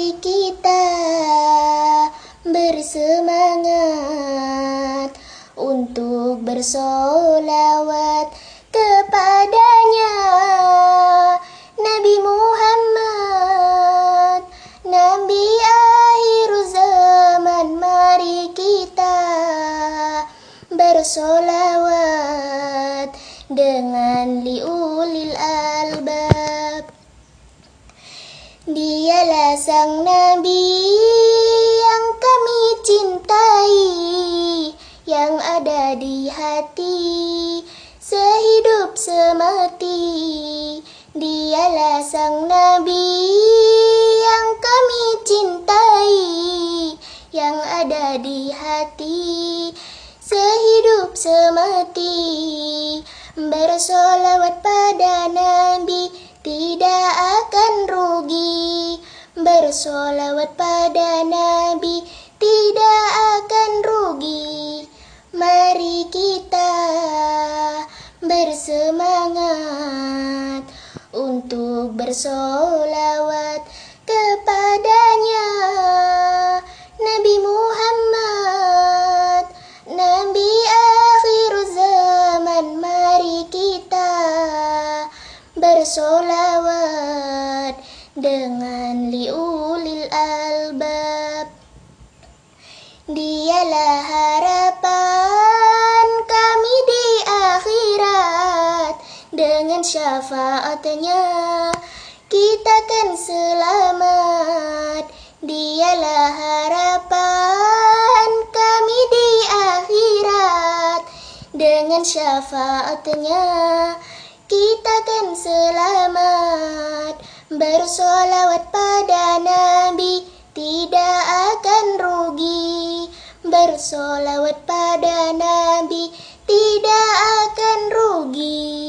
Mari kita bersemangat untuk bersolawat kepadanya, Nabi Muhammad, Nabi akhir zaman. Mari kita bersolawat dengan liulil albab. Dialah sang Nabi yang kami cintai, yang ada di hati sehidup semati. Dialah sang Nabi yang kami cintai, yang ada di hati sehidup semati. Bersolawat pada Nabi tidak akan rugi. Bersolawat pada Nabi tidak akan rugi. Mari kita bersemangat untuk bersolawat kepadanya, Nabi Muhammad, Nabi akhir zaman. Mari kita bersolawat dengan liulil albab. Dialah harapan kami di akhirat, dengan syafaatnya kita kan selamat. Dialah harapan kami di akhirat, dengan syafaatnya kita kan selamat. Bersolawat pada Nabi tidak akan rugi. Bersolawat pada Nabi tidak akan rugi.